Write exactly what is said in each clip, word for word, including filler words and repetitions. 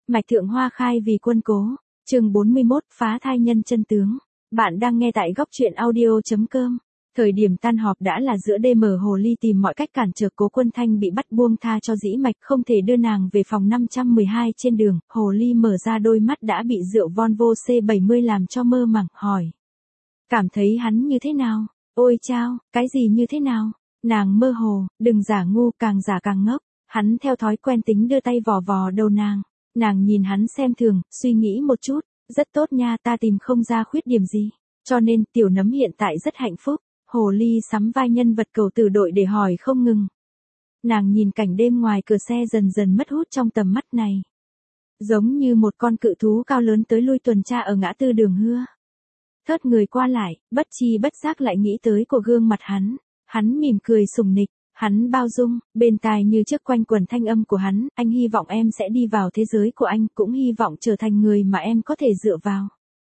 Mạch Thượng Hoa khai vì quân cố, chương bốn mươi mốt, phá thai nhân chân tướng. Bạn đang nghe tại góc truyện audio chấm com. Thời điểm tan họp đã là giữa đêm, mở Hồ Ly tìm mọi cách cản trở Cố Quân Thanh bị bắt buông tha cho Dĩ Mạch không thể đưa nàng về phòng năm trăm mười hai. Trên đường, Hồ Ly mở ra đôi mắt đã bị rượu Volvo C bảy mươi làm cho mơ màng, hỏi. Cảm thấy hắn như thế nào? Ôi chao, cái gì như thế nào? Nàng mơ hồ, đừng giả ngu, càng giả càng ngốc. Hắn theo thói quen tính đưa tay vò vò đầu nàng. Nàng nhìn hắn xem thường, suy nghĩ một chút. Rất tốt nha, ta tìm không ra khuyết điểm gì. Cho nên, tiểu nấm hiện tại rất hạnh phúc. Hồ Ly sắm vai nhân vật cầu tử đội để hỏi không ngừng. Nàng nhìn cảnh đêm ngoài cửa xe dần dần mất hút trong tầm mắt này. Giống như một con cự thú cao lớn tới lui tuần tra ở ngã tư đường Hưa. Thớt người qua lại, bất chi bất giác lại nghĩ tới của gương mặt hắn. Hắn mỉm cười sùng nịch, hắn bao dung, bên tai như trước quanh quần thanh âm của hắn. Anh hy vọng em sẽ đi vào thế giới của anh, cũng hy vọng trở thành người mà em có thể dựa vào.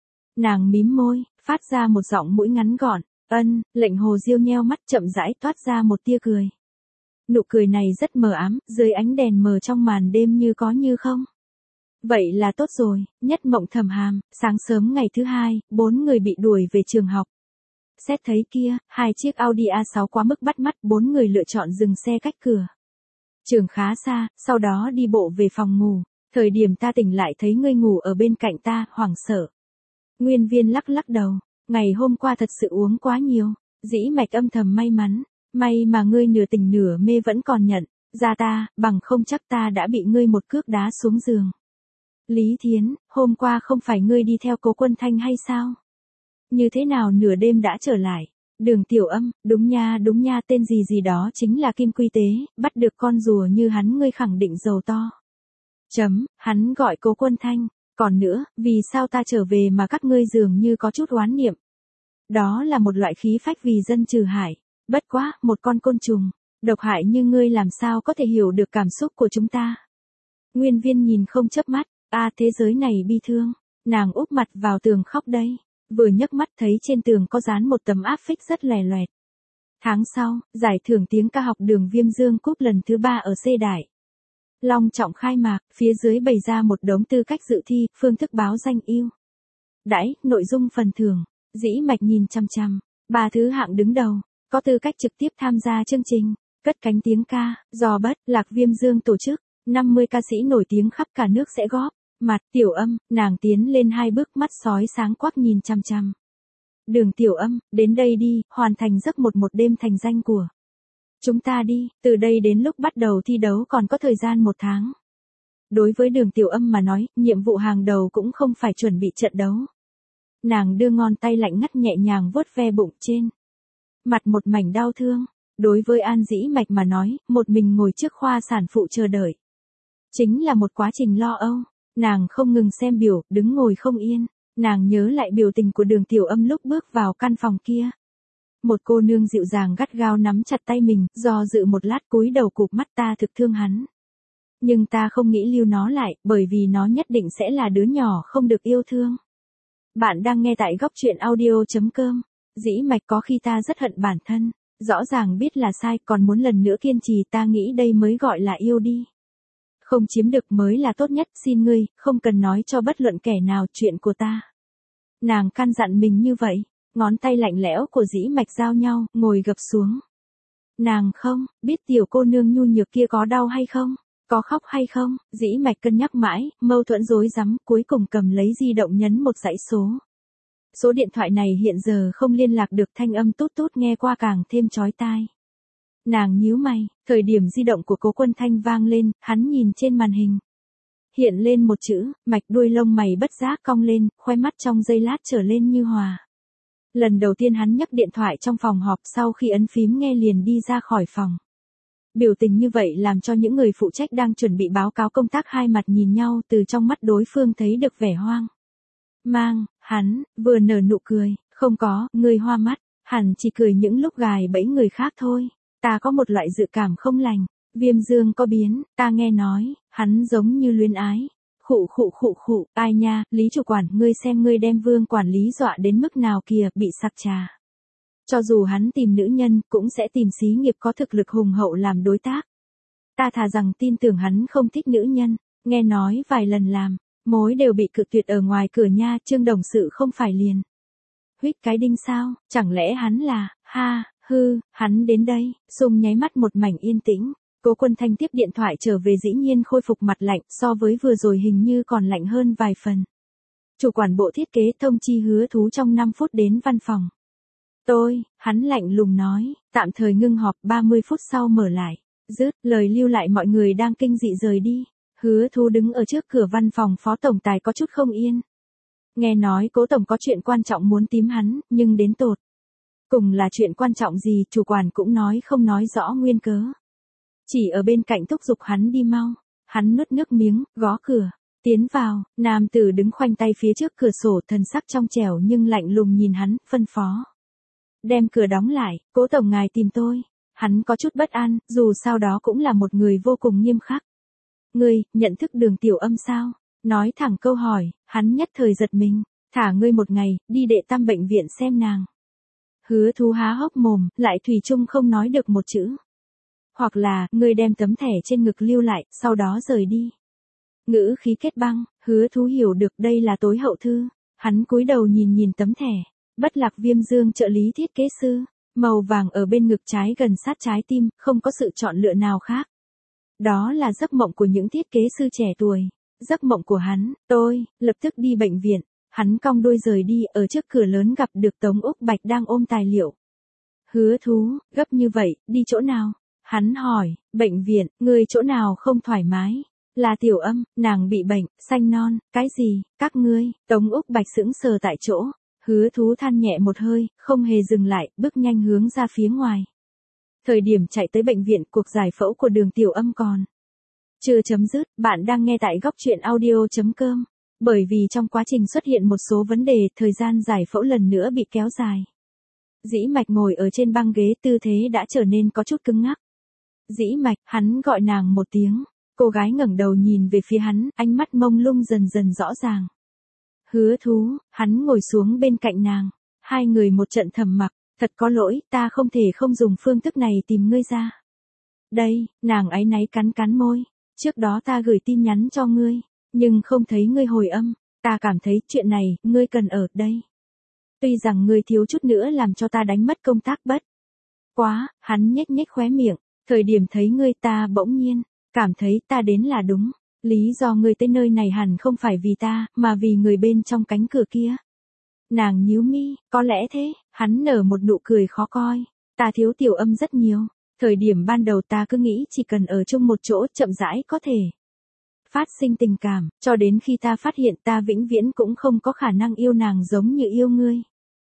Nàng mím môi, phát ra một giọng mũi ngắn gọn. Ân, lệnh Hồ Diêu nheo mắt chậm rãi toát ra một tia cười. Nụ cười này rất mờ ám, dưới ánh đèn mờ trong màn đêm như có như không. Vậy là tốt rồi, nhất mộng thầm hàm, sáng sớm ngày thứ hai, bốn người bị đuổi về trường học. Xét thấy kia, hai chiếc Audi A sáu quá mức bắt mắt, bốn người lựa chọn dừng xe cách cửa. Trường khá xa, sau đó đi bộ về phòng ngủ. Thời điểm ta tỉnh lại thấy ngươi ngủ ở bên cạnh ta, hoảng sợ. Nguyên Viên lắc lắc đầu. Ngày hôm qua thật sự uống quá nhiều. Dĩ Mạch âm thầm may mắn. May mà ngươi nửa tỉnh nửa mê vẫn còn nhận ra ta, bằng không chắc ta đã bị ngươi một cước đá xuống giường. Lý Thiến, hôm qua không phải ngươi đi theo Cố Quân Thanh hay sao? Như thế nào nửa đêm đã trở lại? Đường Tiểu Âm, đúng nha đúng nha, tên gì gì đó chính là Kim Quy Tế, bắt được con rùa như hắn ngươi khẳng định giàu to. Chấm, hắn gọi Cố Quân Thanh. Còn nữa, vì sao ta trở về mà các ngươi dường như có chút oán niệm? Đó là một loại khí phách vì dân trừ hại. Bất quá, một con côn trùng, độc hại như ngươi làm sao có thể hiểu được cảm xúc của chúng ta? Nguyên Viên nhìn không chớp mắt, a à, thế giới này bi thương. Nàng úp mặt vào tường khóc đấy. Vừa nhấc mắt thấy trên tường có dán một tấm áp phích rất lè loẹt. Tháng sau, giải thưởng tiếng ca học đường Viêm Dương Cúp lần thứ ba ở C Đại. Long trọng khai mạc, phía dưới bày ra một đống tư cách dự thi, phương thức báo danh ưu đãi, nội dung phần thưởng. Dĩ Mạch nhìn chăm chăm, ba thứ hạng đứng đầu, có tư cách trực tiếp tham gia chương trình, cất cánh tiếng ca, do Bất Lạc Viêm Dương tổ chức, năm mươi ca sĩ nổi tiếng khắp cả nước sẽ góp mặt. Tiểu Âm, nàng tiến lên hai bước, mắt sói sáng quắc nhìn chăm chăm. Đường Tiểu Âm, đến đây đi, hoàn thành giấc một một đêm thành danh của chúng ta đi, từ đây đến lúc bắt đầu thi đấu còn có thời gian một tháng. Đối với Đường Tiểu Âm mà nói, nhiệm vụ hàng đầu cũng không phải chuẩn bị trận đấu. Nàng đưa ngón tay lạnh ngắt nhẹ nhàng vuốt ve bụng trên. Mặt một mảnh đau thương. Đối với An Dĩ Mạch mà nói, một mình ngồi trước khoa sản phụ chờ đợi. Chính là một quá trình lo âu. Nàng không ngừng xem biểu, đứng ngồi không yên. Nàng nhớ lại biểu tình của Đường Tiểu Âm lúc bước vào căn phòng kia. Một cô nương dịu dàng gắt gao nắm chặt tay mình, do dự một lát cúi đầu cụp mắt, ta thực thương hắn. Nhưng ta không nghĩ lưu nó lại, bởi vì nó nhất định sẽ là đứa nhỏ không được yêu thương. Bạn đang nghe tại góc truyện audio chấm com. Dĩ Mạch, có khi ta rất hận bản thân. Rõ ràng biết là sai, còn muốn lần nữa kiên trì, ta nghĩ đây mới gọi là yêu đi. Không chiếm được mới là tốt nhất, xin ngươi, không cần nói cho bất luận kẻ nào chuyện của ta. Nàng căn dặn mình như vậy. Ngón tay lạnh lẽo của Dĩ Mạch giao nhau, ngồi gập xuống. Nàng không biết tiểu cô nương nhu nhược kia có đau hay không, có khóc hay không. Dĩ Mạch cân nhắc mãi, mâu thuẫn rối rắm, cuối cùng cầm lấy di động nhấn một dãy số. Số điện thoại này hiện giờ không liên lạc được, thanh âm tút tút nghe qua càng thêm chói tai. Nàng nhíu mày, thời điểm di động của Cố Quân Thanh vang lên, hắn nhìn trên màn hình. Hiện lên một chữ, Mạch, đuôi lông mày bất giác cong lên, khóe mắt trong giây lát trở lên như hòa. Lần đầu tiên hắn nhấc điện thoại trong phòng họp, sau khi ấn phím nghe liền đi ra khỏi phòng. Biểu tình như vậy làm cho những người phụ trách đang chuẩn bị báo cáo công tác hai mặt nhìn nhau, từ trong mắt đối phương thấy được vẻ hoang mang. Hắn vừa nở nụ cười, không có, ngươi hoa mắt, hẳn chỉ cười những lúc gài bẫy người khác thôi. Ta có một loại dự cảm không lành, Viêm Dương có biến, ta nghe nói, hắn giống như luyến ái. Khụ khụ khụ khụ, ai nha, Lý chủ quản, ngươi xem ngươi đem Vương quản lý dọa đến mức nào kìa, bị sặc trà. Cho dù hắn tìm nữ nhân, cũng sẽ tìm xí nghiệp có thực lực hùng hậu làm đối tác. Ta thà rằng tin tưởng hắn không thích nữ nhân. Nghe nói vài lần làm, mối đều bị cự tuyệt ở ngoài cửa nha, Trương đồng sự không phải liền. Huýt cái đinh sao, chẳng lẽ hắn là, ha, hư, hắn đến đây, Sung nháy mắt một mảnh yên tĩnh. Cố Quân Thanh tiếp điện thoại trở về dĩ nhiên khôi phục mặt lạnh, so với vừa rồi hình như còn lạnh hơn vài phần. Chủ quản bộ thiết kế thông chi Hứa Thú trong năm phút đến văn phòng. Tôi, hắn lạnh lùng nói, tạm thời ngưng họp ba mươi phút sau mở lại. Dứt lời lưu lại mọi người đang kinh dị rời đi. Hứa Thú đứng ở trước cửa văn phòng phó tổng tài có chút không yên. Nghe nói Cố tổng có chuyện quan trọng muốn tím hắn, nhưng đến tột cùng là chuyện quan trọng gì, chủ quản cũng nói không nói rõ nguyên cớ. Chỉ ở bên cạnh thúc giục hắn đi mau. Hắn nuốt nước miếng, gõ cửa. Tiến vào, nam tử đứng khoanh tay phía trước cửa sổ, thần sắc trong trẻo nhưng lạnh lùng nhìn hắn, phân phó. Đem cửa đóng lại, Cố tổng ngài tìm tôi. Hắn có chút bất an, dù sao đó cũng là một người vô cùng nghiêm khắc. Ngươi, nhận thức Đường Tiểu Âm sao? Nói thẳng câu hỏi, hắn nhất thời giật mình. Thả ngươi một ngày, đi Đệ Tam bệnh viện xem nàng. Hứa Thú há hốc mồm, lại thủy chung không nói được một chữ. Hoặc là, ngươi đem tấm thẻ trên ngực lưu lại, sau đó rời đi. Ngữ khí kết băng, Hứa Thú hiểu được đây là tối hậu thư. Hắn cúi đầu nhìn nhìn tấm thẻ. Bất Lạc Viêm Dương trợ lý thiết kế sư. Màu vàng ở bên ngực trái gần sát trái tim, không có sự chọn lựa nào khác. Đó là giấc mộng của những thiết kế sư trẻ tuổi. Giấc mộng của hắn, tôi, lập tức đi bệnh viện. Hắn cong đuôi rời đi, ở trước cửa lớn gặp được Tống Úc Bạch đang ôm tài liệu. Hứa Thú, gấp như vậy, đi chỗ nào? Hắn hỏi, bệnh viện, người chỗ nào không thoải mái? Là Tiểu Âm, nàng bị bệnh, xanh non, cái gì, các ngươi? Tống Úc Bạch sững sờ tại chỗ. Hứa Thú than nhẹ một hơi, không hề dừng lại, bước nhanh hướng ra phía ngoài. Thời điểm chạy tới bệnh viện, cuộc giải phẫu của Đường Tiểu Âm còn chưa chấm dứt. Bạn đang nghe tại góc truyện audio chấm com. Bởi vì trong quá trình xuất hiện một số vấn đề, thời gian giải phẫu lần nữa bị kéo dài. Dĩ Mạch ngồi ở trên băng ghế, tư thế đã trở nên có chút cứng ngắc. Dĩ Mạch, hắn gọi nàng một tiếng. Cô gái ngẩng đầu nhìn về phía hắn, ánh mắt mông lung dần dần rõ ràng. Hứa Thú, hắn ngồi xuống bên cạnh nàng. Hai người một trận thầm mặc, thật có lỗi, ta không thể không dùng phương thức này tìm ngươi ra. Đây, nàng áy náy cắn cắn môi. Trước đó ta gửi tin nhắn cho ngươi, nhưng không thấy ngươi hồi âm. Ta cảm thấy chuyện này, ngươi cần ở đây. Tuy rằng ngươi thiếu chút nữa làm cho ta đánh mất công tác bất quá, hắn nhếch nhếch khóe miệng. Thời điểm thấy ngươi ta bỗng nhiên cảm thấy ta đến là đúng. Lý do ngươi tới nơi này hẳn không phải vì ta, mà vì người bên trong cánh cửa kia. Nàng nhíu mi, có lẽ thế. Hắn nở một nụ cười khó coi. Ta thiếu Tiểu Âm rất nhiều. Thời điểm ban đầu ta cứ nghĩ chỉ cần ở chung một chỗ, chậm rãi có thể phát sinh tình cảm, cho đến khi ta phát hiện ta vĩnh viễn cũng không có khả năng yêu nàng giống như yêu ngươi.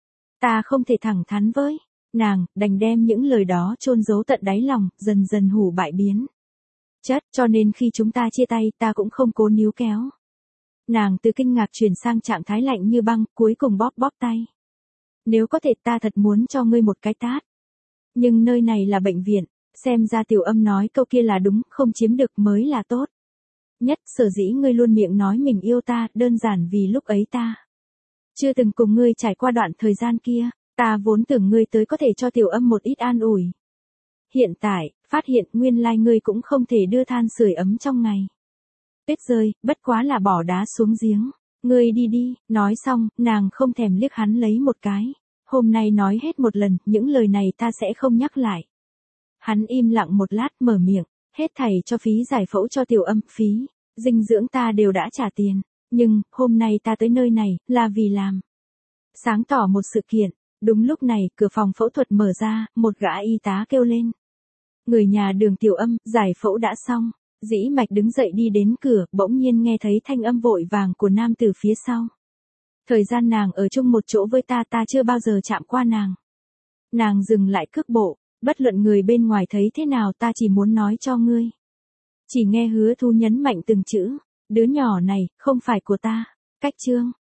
Ta không thể thẳng thắn với nàng, đành đem những lời đó chôn giấu tận đáy lòng, dần dần hủ bại biến chất, cho nên khi chúng ta chia tay, ta cũng không cố níu kéo. Nàng từ kinh ngạc chuyển sang trạng thái lạnh như băng, cuối cùng bóp bóp tay. Nếu có thể ta thật muốn cho ngươi một cái tát. Nhưng nơi này là bệnh viện, xem ra Tiểu Âm nói câu kia là đúng, không chiếm được mới là tốt. Nhất, sở dĩ ngươi luôn miệng nói mình yêu ta, đơn giản vì lúc ấy ta chưa từng cùng ngươi trải qua đoạn thời gian kia, ta vốn tưởng ngươi tới có thể cho Tiểu Âm một ít an ủi. Hiện tại, phát hiện nguyên lai ngươi cũng không thể đưa than sưởi ấm trong ngày tuyết rơi, bất quá là bỏ đá xuống giếng. Ngươi đi đi, nói xong, nàng không thèm liếc hắn lấy một cái. Hôm nay nói hết một lần, những lời này ta sẽ không nhắc lại. Hắn im lặng một lát, mở miệng, hết thảy cho phí giải phẫu cho Tiểu Âm, phí dinh dưỡng ta đều đã trả tiền. Nhưng, hôm nay ta tới nơi này, là vì làm sáng tỏ một sự kiện. Đúng lúc này, cửa phòng phẫu thuật mở ra, một gã y tá kêu lên. Người nhà Đường Tiểu Âm, giải phẫu đã xong. Dĩ Mạch đứng dậy đi đến cửa, bỗng nhiên nghe thấy thanh âm vội vàng của nam từ phía sau. Thời gian nàng ở chung một chỗ với ta, ta chưa bao giờ chạm qua nàng. Nàng dừng lại cước bộ, bất luận người bên ngoài thấy thế nào, ta chỉ muốn nói cho ngươi. Chỉ nghe Hứa Thú nhấn mạnh từng chữ, đứa nhỏ này, không phải của ta. Cách chương.